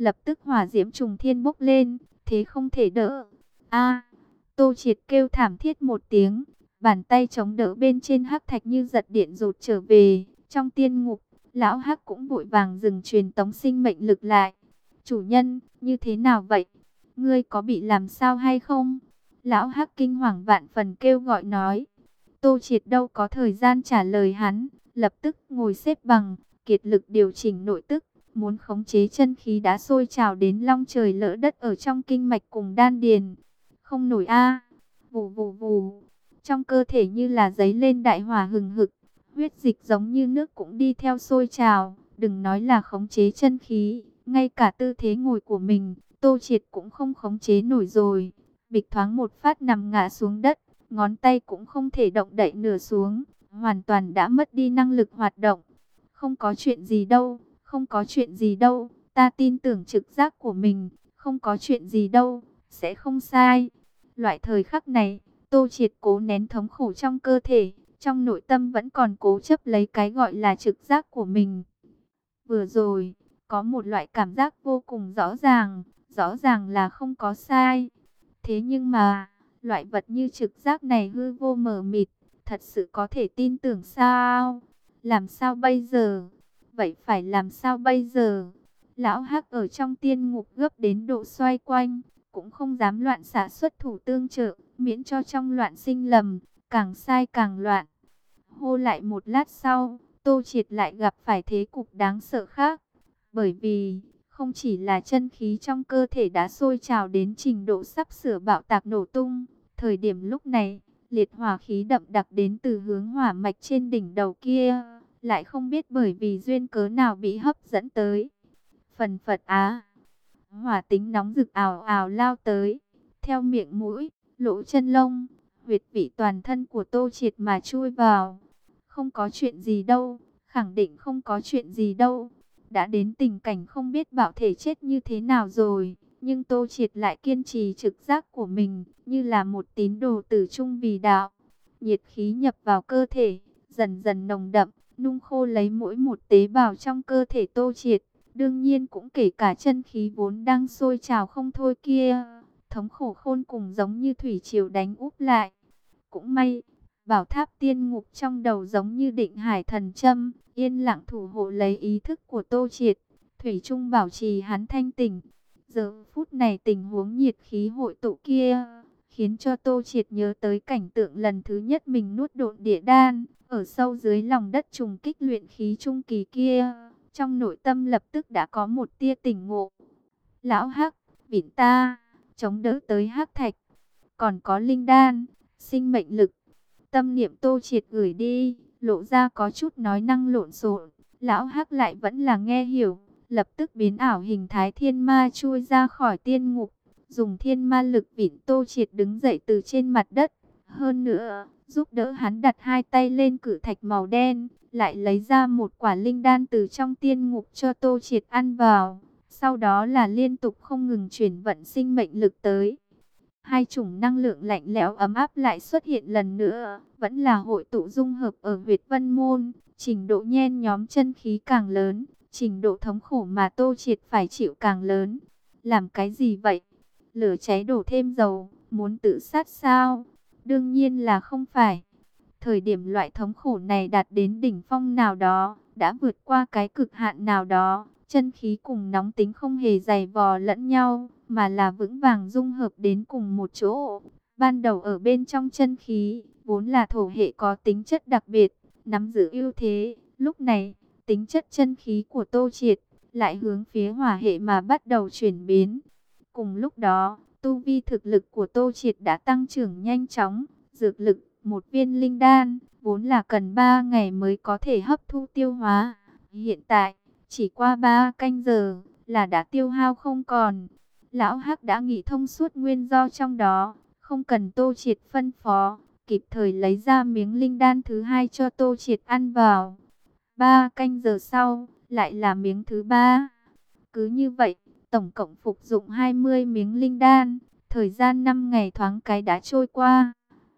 lập tức hỏa diễm trùng thiên bốc lên, thế không thể đỡ. A! Tô Triệt kêu thảm thiết một tiếng, bàn tay chống đỡ bên trên hắc thạch như giật điện rụt trở về. Trong tiên ngục, lão hắc cũng vội vàng dừng truyền tống sinh mệnh lực lại. Chủ nhân, như thế nào vậy? Ngươi có bị làm sao hay không? Lão hắc kinh hoàng vạn phần kêu gọi nói. Tô Triệt đâu có thời gian trả lời hắn, lập tức ngồi xếp bằng, kiệt lực điều chỉnh nội tức, muốn khống chế chân khí đã sôi trào đến long trời lỡ đất ở trong kinh mạch cùng đan điền. Không nổi a, vù vù vù, trong cơ thể như là giấy lên đại hỏa hừng hực, huyết dịch giống như nước cũng đi theo sôi trào, đừng nói là khống chế chân khí, ngay cả tư thế ngồi của mình, Tô Triệt cũng không khống chế nổi rồi. Bịch thoáng một phát nằm ngã xuống đất, ngón tay cũng không thể động đậy nửa xuống, hoàn toàn đã mất đi năng lực hoạt động. Không có chuyện gì đâu, không có chuyện gì đâu, ta tin tưởng trực giác của mình, không có chuyện gì đâu, sẽ không sai. Loại thời khắc này, Tô Triệt cố nén thống khổ trong cơ thể, trong nội tâm vẫn còn cố chấp lấy cái gọi là trực giác của mình. Vừa rồi, có một loại cảm giác vô cùng rõ ràng, rõ ràng là không có sai. Thế nhưng mà, loại vật như trực giác này hư vô mờ mịt, thật sự có thể tin tưởng sao? Làm sao bây giờ? Vậy phải làm sao bây giờ? Lão Hắc ở trong tiên ngục gấp đến độ xoay quanh, cũng không dám loạn xạ xuất thủ tương trợ, miễn cho trong loạn sinh lầm, càng sai càng loạn. Hô lại một lát sau, Tô Triệt lại gặp phải thế cục đáng sợ khác. Bởi vì, không chỉ là chân khí trong cơ thể đã sôi trào đến trình độ sắp sửa bạo tạc nổ tung. Thời điểm lúc này, liệt hỏa khí đậm đặc đến từ hướng hỏa mạch trên đỉnh đầu kia, lại không biết bởi vì duyên cớ nào bị hấp dẫn tới. Phần phật á, hỏa tính nóng rực ào ào lao tới, theo miệng mũi, lỗ chân lông, huyệt vị toàn thân của Tô Triệt mà chui vào. Không có chuyện gì đâu, khẳng định không có chuyện gì đâu. Đã đến tình cảnh không biết bảo thể chết như thế nào rồi, nhưng Tô Triệt lại kiên trì trực giác của mình, như là một tín đồ tử trung vì đạo. Nhiệt khí nhập vào cơ thể, dần dần nồng đậm, nung khô lấy mỗi một tế bào trong cơ thể Tô Triệt. Đương nhiên cũng kể cả chân khí vốn đang sôi trào không thôi kia, thống khổ khôn cùng giống như thủy triều đánh úp lại. Cũng may, bảo tháp tiên ngục trong đầu giống như định hải thần châm, yên lặng thủ hộ lấy ý thức của Tô Triệt, thủy chung bảo trì hắn thanh tỉnh. Giờ phút này tình huống nhiệt khí hội tụ kia, khiến cho Tô Triệt nhớ tới cảnh tượng lần thứ nhất mình nuốt độn địa đan, ở sâu dưới lòng đất trùng kích luyện khí trung kỳ kia. Trong nội tâm lập tức đã có một tia tỉnh ngộ. Lão Hắc, vịn ta, chống đỡ tới hắc thạch, còn có linh đan, sinh mệnh lực. Tâm niệm Tô Triệt gửi đi, lộ ra có chút nói năng lộn xộn. Lão Hắc lại vẫn là nghe hiểu, lập tức biến ảo hình thái thiên ma chui ra khỏi tiên ngục, dùng thiên ma lực vịn Tô Triệt đứng dậy từ trên mặt đất. Hơn nữa, giúp đỡ hắn đặt hai tay lên cự thạch màu đen, lại lấy ra một quả linh đan từ trong tiên ngục cho Tô Triệt ăn vào. Sau đó là liên tục không ngừng chuyển vận sinh mệnh lực tới. Hai chủng năng lượng lạnh lẽo ấm áp lại xuất hiện lần nữa, vẫn là hội tụ dung hợp ở huyệt vân môn. Trình độ nhen nhóm chân khí càng lớn, trình độ thống khổ mà Tô Triệt phải chịu càng lớn. Làm cái gì vậy? Lửa cháy đổ thêm dầu, muốn tự sát sao? Đương nhiên là không phải. Thời điểm loại thống khổ này đạt đến đỉnh phong nào đó, đã vượt qua cái cực hạn nào đó, chân khí cùng nóng tính không hề giày vò lẫn nhau, mà là vững vàng dung hợp đến cùng một chỗ. Ban đầu ở bên trong chân khí, vốn là thổ hệ có tính chất đặc biệt, nắm giữ ưu thế. Lúc này, tính chất chân khí của Tô Triệt lại hướng phía hỏa hệ mà bắt đầu chuyển biến. Cùng lúc đó, tu vi thực lực của Tô Triệt đã tăng trưởng nhanh chóng, dược lực, một viên linh đan, vốn là cần ba ngày mới có thể hấp thu tiêu hóa. Hiện tại, chỉ qua ba canh giờ là đã tiêu hao không còn. Lão Hắc đã nghĩ thông suốt nguyên do trong đó, không cần Tô Triệt phân phó, kịp thời lấy ra miếng linh đan thứ hai cho Tô Triệt ăn vào. Ba canh giờ sau, lại là miếng thứ ba. Cứ như vậy, tổng cộng phục dụng hai mươi miếng linh đan, thời gian năm ngày thoáng cái đã trôi qua.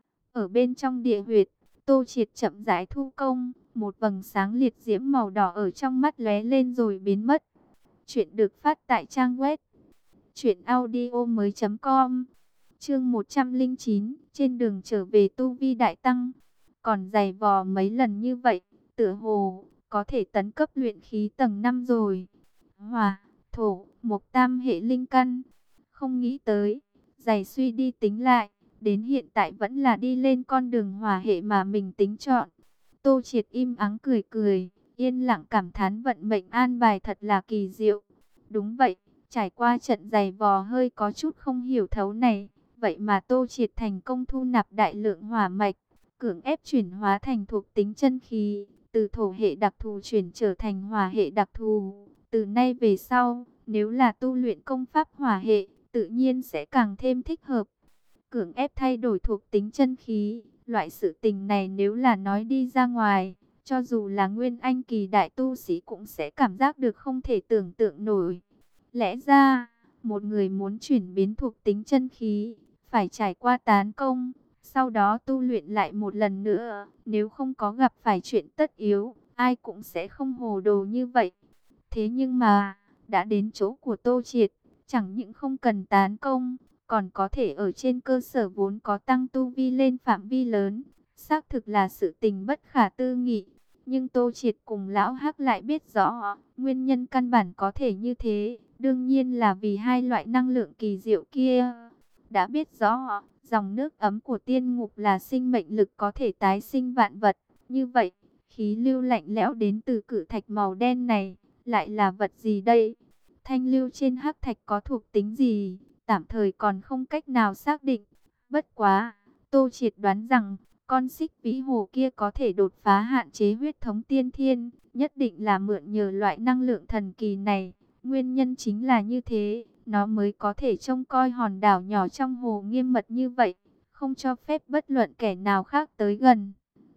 Ở bên trong địa huyệt, Tô Triệt chậm rãi thu công, một vầng sáng liệt diễm màu đỏ ở trong mắt lóe lên rồi biến mất. Chuyện được phát tại trang web truyện audio mới chấm com. Chương một trăm lẻ chín, trên đường trở về tu vi đại tăng. Còn giày vò mấy lần như vậy, tựa hồ có thể tấn cấp luyện khí tầng năm rồi. Hỏa, thổ, mộc tam hệ linh căn. Không nghĩ tới, giày suy đi tính lại, đến hiện tại vẫn là đi lên con đường hỏa hệ mà mình tính chọn. Tô Triệt im ắng cười cười, yên lặng cảm thán vận mệnh an bài thật là kỳ diệu. Đúng vậy, trải qua trận giày vò hơi có chút không hiểu thấu này, vậy mà Tô Triệt thành công thu nạp đại lượng hỏa mạch, cưỡng ép chuyển hóa thành thuộc tính chân khí, từ thổ hệ đặc thù chuyển trở thành hỏa hệ đặc thù. Từ nay về sau, nếu là tu luyện công pháp hỏa hệ, tự nhiên sẽ càng thêm thích hợp. Cưỡng ép thay đổi thuộc tính chân khí, loại sự tình này nếu là nói đi ra ngoài, cho dù là nguyên anh kỳ đại tu sĩ cũng sẽ cảm giác được không thể tưởng tượng nổi. Lẽ ra, một người muốn chuyển biến thuộc tính chân khí, phải trải qua tán công, sau đó tu luyện lại một lần nữa. Nếu không có gặp phải chuyện tất yếu, ai cũng sẽ không hồ đồ như vậy. Thế nhưng mà, đã đến chỗ của Tô Triệt, chẳng những không cần tán công, còn có thể ở trên cơ sở vốn có tăng tu vi lên phạm vi lớn. Xác thực là sự tình bất khả tư nghị. Nhưng Tô Triệt cùng Lão Hắc lại biết rõ, nguyên nhân căn bản có thể như thế, đương nhiên là vì hai loại năng lượng kỳ diệu kia. Đã biết rõ, dòng nước ấm của tiên ngục là sinh mệnh lực có thể tái sinh vạn vật. Như vậy, khí lưu lạnh lẽo đến từ cự thạch màu đen này, lại là vật gì đây? Thanh lưu trên hắc thạch có thuộc tính gì? Tạm thời còn không cách nào xác định. Bất quá, Tô Triệt đoán rằng, con xích vĩ hồ kia có thể đột phá hạn chế huyết thống tiên thiên, nhất định là mượn nhờ loại năng lượng thần kỳ này. Nguyên nhân chính là như thế, nó mới có thể trông coi hòn đảo nhỏ trong hồ nghiêm mật như vậy, không cho phép bất luận kẻ nào khác tới gần.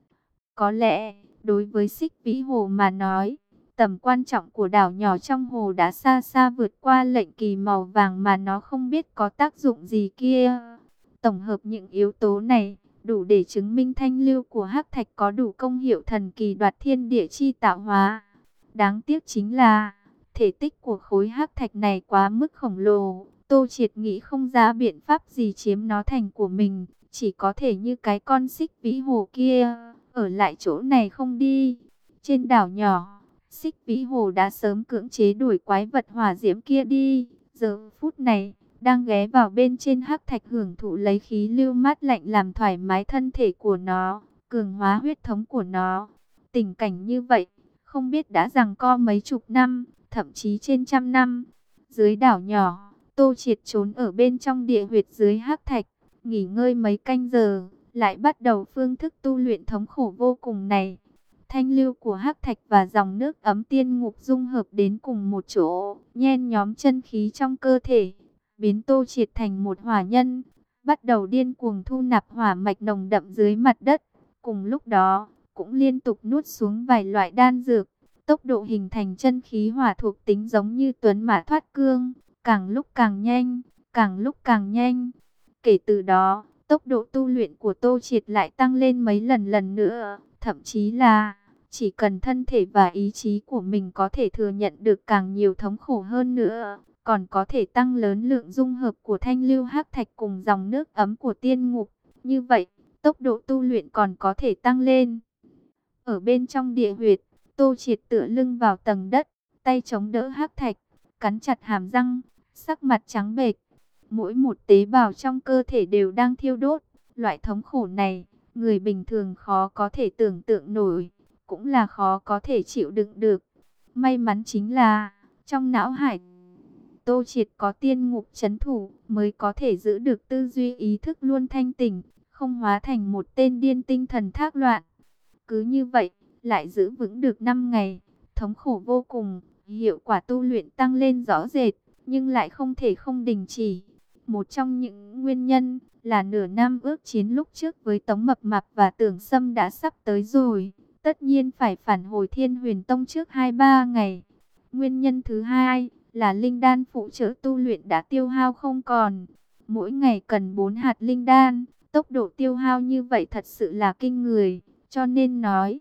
Có lẽ, đối với xích vĩ hồ mà nói, tầm quan trọng của đảo nhỏ trong hồ đã xa xa vượt qua lệnh kỳ màu vàng mà nó không biết có tác dụng gì kia. Tổng hợp những yếu tố này, đủ để chứng minh thanh lưu của hắc thạch có đủ công hiệu thần kỳ đoạt thiên địa chi tạo hóa. Đáng tiếc chính là, thể tích của khối hắc thạch này quá mức khổng lồ. Tô Triệt nghĩ không ra biện pháp gì chiếm nó thành của mình, chỉ có thể như cái con xích vĩ hồ kia, ở lại chỗ này không đi. Trên đảo nhỏ, xích vĩ hồ đã sớm cưỡng chế đuổi quái vật hỏa diễm kia đi. Giờ phút này, đang ghé vào bên trên hắc thạch hưởng thụ lấy khí lưu mát lạnh làm thoải mái thân thể của nó, cường hóa huyết thống của nó. Tình cảnh như vậy, không biết đã giằng co mấy chục năm, thậm chí trên trăm năm. Dưới đảo nhỏ, Tô Triệt trốn ở bên trong địa huyệt dưới hắc thạch, nghỉ ngơi mấy canh giờ, lại bắt đầu phương thức tu luyện thống khổ vô cùng này. Thanh lưu của hắc thạch và dòng nước ấm tiên ngục dung hợp đến cùng một chỗ, nhen nhóm chân khí trong cơ thể, biến Tô Triệt thành một hỏa nhân, bắt đầu điên cuồng thu nạp hỏa mạch nồng đậm dưới mặt đất. Cùng lúc đó, cũng liên tục nuốt xuống vài loại đan dược, tốc độ hình thành chân khí hỏa thuộc tính giống như tuấn mã thoát cương, càng lúc càng nhanh, càng lúc càng nhanh. Kể từ đó, tốc độ tu luyện của Tô Triệt lại tăng lên mấy lần lần nữa, thậm chí là chỉ cần thân thể và ý chí của mình có thể thừa nhận được càng nhiều thống khổ hơn nữa, còn có thể tăng lớn lượng dung hợp của thanh lưu hắc thạch cùng dòng nước ấm của tiên ngục. Như vậy, tốc độ tu luyện còn có thể tăng lên. Ở bên trong địa huyệt, Tô Triệt tựa lưng vào tầng đất, tay chống đỡ hắc thạch, cắn chặt hàm răng, sắc mặt trắng bệch. Mỗi một tế bào trong cơ thể đều đang thiêu đốt. Loại thống khổ này, người bình thường khó có thể tưởng tượng nổi, cũng là khó có thể chịu đựng được. May mắn chính là, trong não hải Tô Triệt có tiên ngục trấn thủ, mới có thể giữ được tư duy ý thức luôn thanh tỉnh, không hóa thành một tên điên tinh thần thác loạn. Cứ như vậy, lại giữ vững được năm ngày, thống khổ vô cùng, hiệu quả tu luyện tăng lên rõ rệt, nhưng lại không thể không đình chỉ. Một trong những nguyên nhân là nửa năm ước chiến lúc trước với Tống Mập Mạp và Tưởng Sâm đã sắp tới rồi, tất nhiên phải phản hồi Thiên Huyền Tông trước hai ba ngày. Nguyên nhân thứ hai là linh đan phụ trợ tu luyện đã tiêu hao không còn. Mỗi ngày cần bốn hạt linh đan, tốc độ tiêu hao như vậy thật sự là kinh người, cho nên nói,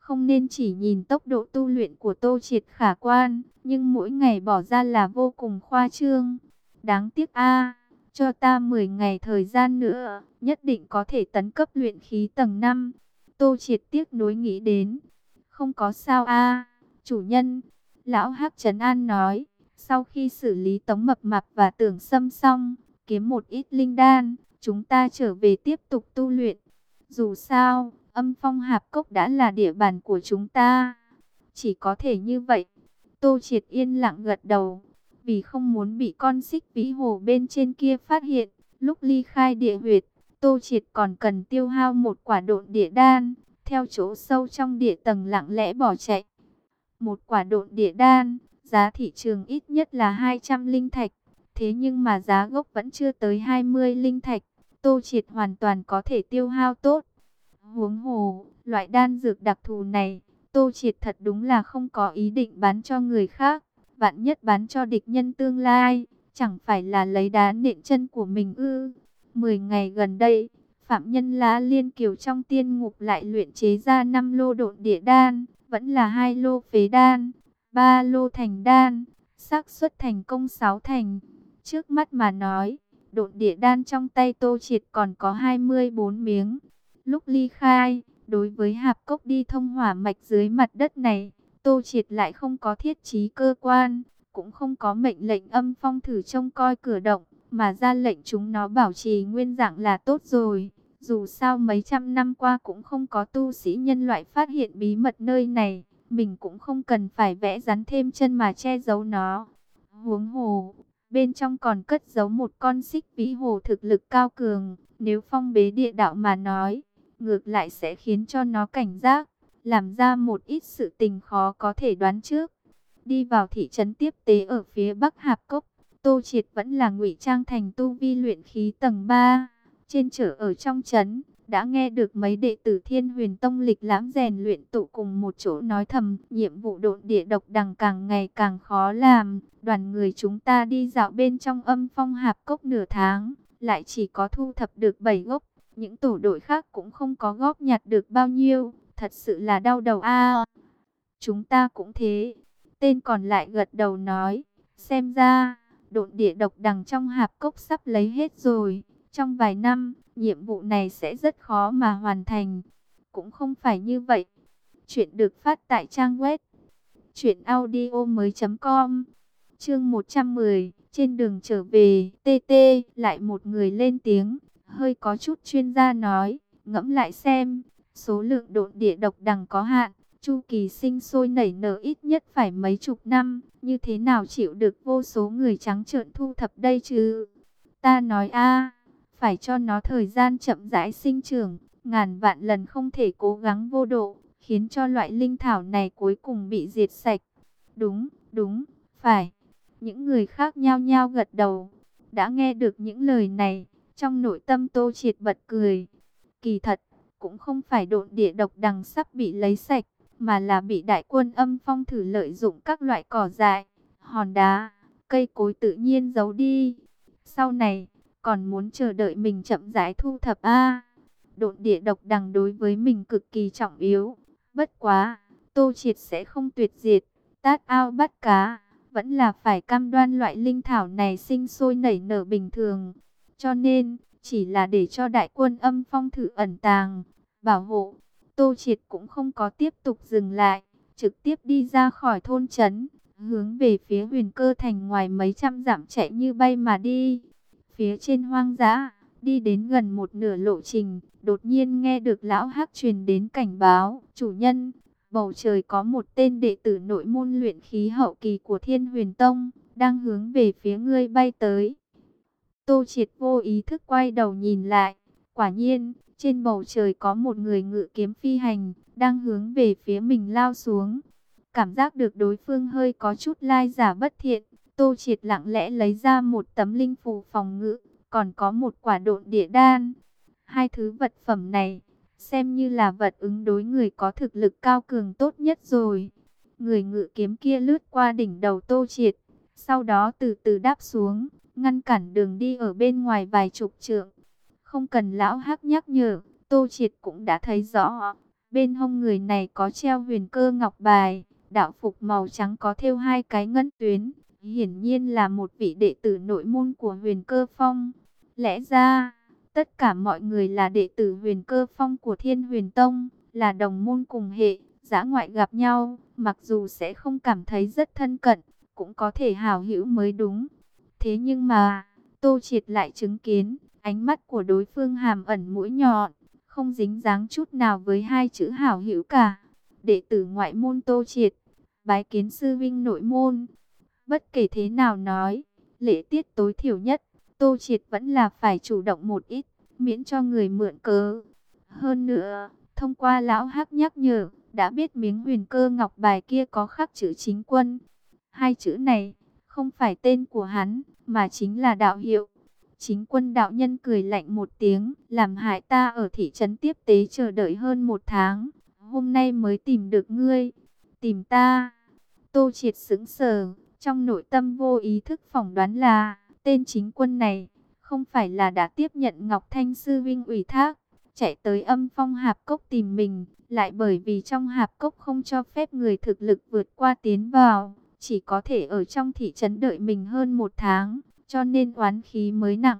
Không nên chỉ nhìn tốc độ tu luyện của Tô Triệt khả quan, nhưng mỗi ngày bỏ ra là vô cùng khoa trương. Đáng tiếc a, cho ta mười ngày thời gian nữa, nhất định có thể tấn cấp luyện khí tầng năm. Tô Triệt tiếc nuối nghĩ đến. Không có sao a, chủ nhân. Lão Hắc trấn an nói, sau khi xử lý Tống Mập Mạp và Tưởng Sâm xong, kiếm một ít linh đan, chúng ta trở về tiếp tục tu luyện. Dù sao, Âm Phong Hạp Cốc đã là địa bàn của chúng ta. Chỉ có thể như vậy. Tô Triệt yên lặng gật đầu. Vì không muốn bị con xích vĩ hồ bên trên kia phát hiện, lúc ly khai địa huyệt, Tô Triệt còn cần tiêu hao một quả độn địa đan, theo chỗ sâu trong địa tầng lặng lẽ bỏ chạy. Một quả độn địa đan, giá thị trường ít nhất là hai trăm linh thạch. Thế nhưng mà giá gốc vẫn chưa tới hai mươi linh thạch. Tô Triệt hoàn toàn có thể tiêu hao tốt. Huống hồ, loại đan dược đặc thù này, Tô Triệt thật đúng là không có ý định bán cho người khác. Vạn nhất bán cho địch nhân tương lai, chẳng phải là lấy đá nện chân của mình ư. Mười ngày gần đây, phạm nhân lá liên kiều trong tiên ngục lại luyện chế ra năm lô độn địa đan, vẫn là hai lô phế đan, ba lô thành đan, xác suất thành công sáu thành. Trước mắt mà nói, độn địa đan trong tay Tô Triệt còn có hai mươi bốn miếng. Lúc ly khai, đối với hạp cốc đi thông hỏa mạch dưới mặt đất này, Tô Triệt lại không có thiết trí cơ quan, cũng không có mệnh lệnh Âm Phong thử trông coi cửa động, mà ra lệnh chúng nó bảo trì nguyên dạng là tốt rồi. Dù sao mấy trăm năm qua cũng không có tu sĩ nhân loại phát hiện bí mật nơi này, mình cũng không cần phải vẽ rắn thêm chân mà che giấu nó. Huống hồ, bên trong còn cất giấu một con xích vĩ hồ thực lực cao cường, nếu phong bế địa đạo mà nói, ngược lại sẽ khiến cho nó cảnh giác, làm ra một ít sự tình khó có thể đoán trước. Đi vào thị trấn tiếp tế ở phía bắc Hạp Cốc, Tô Triệt vẫn là ngụy trang thành tu vi luyện khí tầng ba. Trên chợ ở trong trấn, đã nghe được mấy đệ tử Thiên Huyền Tông lịch lãm rèn luyện tụ cùng một chỗ nói thầm, nhiệm vụ độn địa độc đằng càng ngày càng khó làm. Đoàn người chúng ta đi dạo bên trong Âm Phong Hạp Cốc nửa tháng, lại chỉ có thu thập được bảy gốc. Những tổ đội khác cũng không có góp nhặt được bao nhiêu, thật sự là đau đầu a. Chúng ta cũng thế. Tên còn lại gật đầu nói, xem ra, độn địa độc đằng trong hạp cốc sắp lấy hết rồi. Trong vài năm, nhiệm vụ này sẽ rất khó mà hoàn thành. Cũng không phải như vậy. Chuyện được phát tại trang web truyện audio mới chấm com. Chương một trăm mười, trên đường trở về, tê tê, lại một người lên tiếng, hơi có chút chuyên gia nói, ngẫm lại xem, số lượng độn địa độc đằng có hạn, chu kỳ sinh sôi nảy nở ít nhất phải mấy chục năm, như thế nào chịu được vô số người trắng trợn thu thập đây chứ? Ta nói a, phải cho nó thời gian chậm rãi sinh trưởng, ngàn vạn lần không thể cố gắng vô độ, khiến cho loại linh thảo này cuối cùng bị diệt sạch. Đúng, đúng, phải. Những người khác nhao nhao gật đầu. Đã nghe được những lời này, trong nội tâm Tô Triệt bật cười. Kỳ thật, cũng không phải độn địa độc đằng sắp bị lấy sạch, mà là bị đại quân Âm Phong thử lợi dụng các loại cỏ dại, hòn đá, cây cối tự nhiên giấu đi. Sau này, còn muốn chờ đợi mình chậm rãi thu thập a. Độn địa độc đằng đối với mình cực kỳ trọng yếu. Bất quá, Tô Triệt sẽ không tuyệt diệt, tát ao bắt cá, vẫn là phải cam đoan loại linh thảo này sinh sôi nảy nở bình thường. Cho nên, chỉ là để cho đại quân Âm Phong thử ẩn tàng, bảo hộ, Tô Triệt cũng không có tiếp tục dừng lại, trực tiếp đi ra khỏi thôn trấn, hướng về phía Huyền Cơ thành ngoài mấy trăm dặm chạy như bay mà đi. Phía trên hoang dã, đi đến gần một nửa lộ trình, đột nhiên nghe được lão Hắc truyền đến cảnh báo, chủ nhân, bầu trời có một tên đệ tử nội môn luyện khí hậu kỳ của Thiên Huyền Tông, đang hướng về phía ngươi bay tới. Tô Triệt vô ý thức quay đầu nhìn lại, quả nhiên, trên bầu trời có một người ngự kiếm phi hành, đang hướng về phía mình lao xuống. Cảm giác được đối phương hơi có chút lai giả bất thiện, Tô Triệt lặng lẽ lấy ra một tấm linh phù phòng ngự, còn có một quả độn địa đan. Hai thứ vật phẩm này, xem như là vật ứng đối người có thực lực cao cường tốt nhất rồi. Người ngự kiếm kia lướt qua đỉnh đầu Tô Triệt, sau đó từ từ đáp xuống, ngăn cản đường đi ở bên ngoài vài chục trượng. Không cần lão Hắc nhắc nhở, Tô Triệt cũng đã thấy rõ. Bên hông người này có treo huyền cơ ngọc bài, đạo phục màu trắng có thêu hai cái ngân tuyến, hiển nhiên là một vị đệ tử nội môn của Huyền Cơ Phong. Lẽ ra, tất cả mọi người là đệ tử Huyền Cơ Phong của Thiên Huyền Tông, là đồng môn cùng hệ, dã ngoại gặp nhau, mặc dù sẽ không cảm thấy rất thân cận, cũng có thể hảo hữu mới đúng. Thế nhưng mà, Tô Triệt lại chứng kiến, ánh mắt của đối phương hàm ẩn mũi nhọn, không dính dáng chút nào với hai chữ hảo hữu cả. Đệ tử ngoại môn Tô Triệt, bái kiến sư vinh nội môn. Bất kể thế nào nói, lễ tiết tối thiểu nhất, Tô Triệt vẫn là phải chủ động một ít, miễn cho người mượn cớ. Hơn nữa, thông qua lão hắc nhắc nhở, đã biết miếng huyền cơ ngọc bài kia có khắc chữ chính quân. Hai chữ này, không phải tên của hắn, mà chính là đạo hiệu. Chính quân đạo nhân cười lạnh một tiếng, làm hại ta ở thị trấn tiếp tế chờ đợi hơn một tháng. Hôm nay mới tìm được ngươi. Tìm ta. Tô Triệt sững sờ, trong nội tâm vô ý thức phỏng đoán là, tên chính quân này, không phải là đã tiếp nhận Ngọc Thanh Sư Vinh ủy thác, chạy tới Âm Phong Hạp Cốc tìm mình, lại bởi vì trong Hạp Cốc không cho phép người thực lực vượt qua tiến vào, chỉ có thể ở trong thị trấn đợi mình hơn một tháng, cho nên oán khí mới nặng.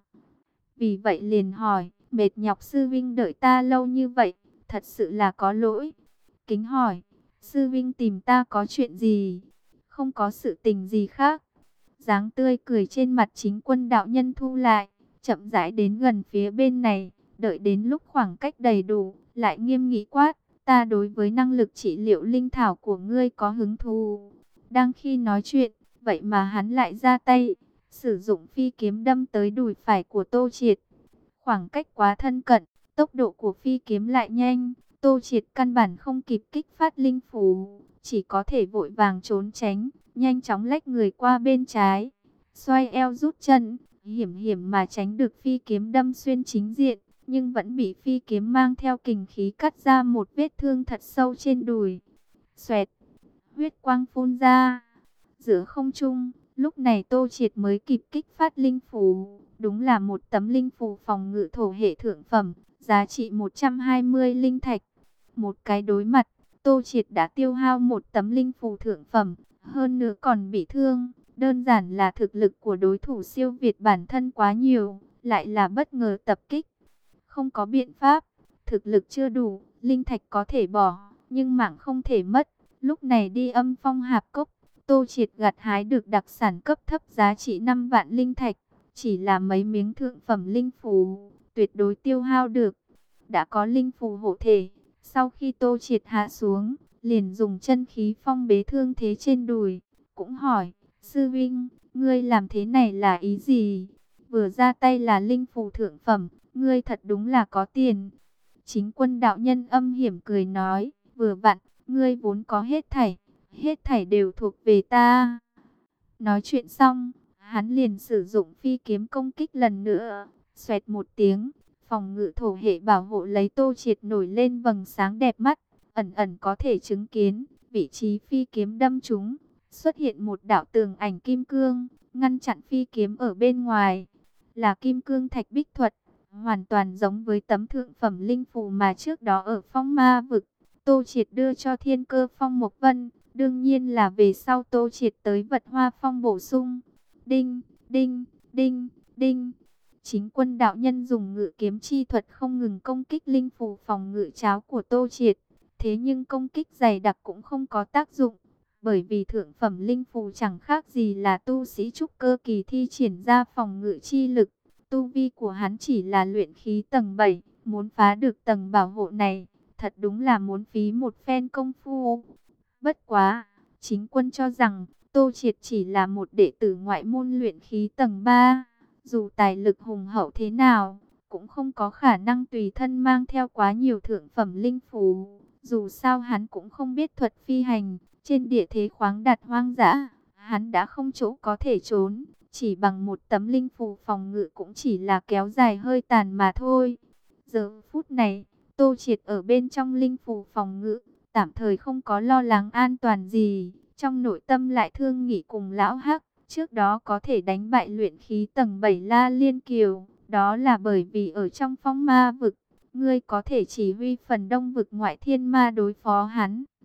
Vì vậy liền hỏi, mệt nhọc Sư Vinh đợi ta lâu như vậy, thật sự là có lỗi. Kính hỏi, Sư Vinh tìm ta có chuyện gì? Không có sự tình gì khác. Dáng tươi cười trên mặt chính quân đạo nhân thu lại, chậm rãi đến gần phía bên này, đợi đến lúc khoảng cách đầy đủ, lại nghiêm nghị quát, ta đối với năng lực trị liệu linh thảo của ngươi có hứng thú. Đang khi nói chuyện, vậy mà hắn lại ra tay, sử dụng phi kiếm đâm tới đùi phải của Tô Triệt. Khoảng cách quá thân cận, tốc độ của phi kiếm lại nhanh, Tô Triệt căn bản không kịp kích phát linh phù, chỉ có thể vội vàng trốn tránh, nhanh chóng lách người qua bên trái, xoay eo rút chân, hiểm hiểm mà tránh được phi kiếm đâm xuyên chính diện, nhưng vẫn bị phi kiếm mang theo kình khí cắt ra một vết thương thật sâu trên đùi. Xoẹt, huyết quang phun ra. Giữa không trung, lúc này Tô Triệt mới kịp kích phát linh phù, đúng là một tấm linh phù phòng ngự thổ hệ thượng phẩm, giá trị một trăm hai mươi linh thạch. Một cái đối mặt, Tô Triệt đã tiêu hao một tấm linh phù thượng phẩm, hơn nữa còn bị thương. Đơn giản là thực lực của đối thủ siêu việt bản thân quá nhiều, lại là bất ngờ tập kích. Không có biện pháp, thực lực chưa đủ, linh thạch có thể bỏ, nhưng mạng không thể mất. Lúc này đi Âm Phong Hạp Cốc, Tô Triệt gặt hái được đặc sản cấp thấp giá trị năm vạn linh thạch, chỉ là mấy miếng thượng phẩm linh phù, tuyệt đối tiêu hao được. Đã có linh phù hộ thể, sau khi Tô Triệt hạ xuống, liền dùng chân khí phong bế thương thế trên đùi, cũng hỏi, Sư Vinh, ngươi làm thế này là ý gì? Vừa ra tay là linh phù thượng phẩm, ngươi thật đúng là có tiền. Chính quân đạo nhân âm hiểm cười nói, vừa vặn, ngươi vốn có hết thảy, hết thảy đều thuộc về ta. Nói chuyện xong, hắn liền sử dụng phi kiếm công kích lần nữa, xoẹt một tiếng, phòng ngự thổ hệ bảo hộ lấy Tô Triệt nổi lên vầng sáng đẹp mắt, ẩn ẩn có thể chứng kiến, vị trí phi kiếm đâm trúng, xuất hiện một đạo tường ảnh kim cương, ngăn chặn phi kiếm ở bên ngoài, là kim cương thạch bích thuật, hoàn toàn giống với tấm thượng phẩm linh phù mà trước đó ở Phong Ma vực, Tô Triệt đưa cho Thiên Cơ Phong Mộc Vân, đương nhiên là về sau Tô Triệt tới Vật Hoa Phong bổ sung. Đinh, đinh, đinh, đinh. Chính quân đạo nhân dùng ngự kiếm chi thuật không ngừng công kích linh phù phòng ngự cháo của Tô Triệt, thế nhưng công kích dày đặc cũng không có tác dụng. Bởi vì thượng phẩm linh phù chẳng khác gì là tu sĩ trúc cơ kỳ thi triển ra phòng ngự chi lực. Tu vi của hắn chỉ là luyện khí tầng bảy, muốn phá được tầng bảo hộ này, thật đúng là muốn phí một phen công phu. Bất quá, chính quân cho rằng Tô Triệt chỉ là một đệ tử ngoại môn luyện khí tầng ba. Dù tài lực hùng hậu thế nào, cũng không có khả năng tùy thân mang theo quá nhiều thượng phẩm linh phù. Dù sao hắn cũng không biết thuật phi hành. Trên địa thế khoáng đạt hoang dã, hắn đã không chỗ có thể trốn, chỉ bằng một tấm linh phù phòng ngự cũng chỉ là kéo dài hơi tàn mà thôi. Giờ phút này, Tô Triệt ở bên trong linh phù phòng ngự, tạm thời không có lo lắng an toàn gì, trong nội tâm lại thương nghị cùng lão Hắc, trước đó có thể đánh bại luyện khí tầng bảy La Liên Kiều, đó là bởi vì ở trong Phong Ma vực, ngươi có thể chỉ huy phần đông vực ngoại thiên ma đối phó hắn.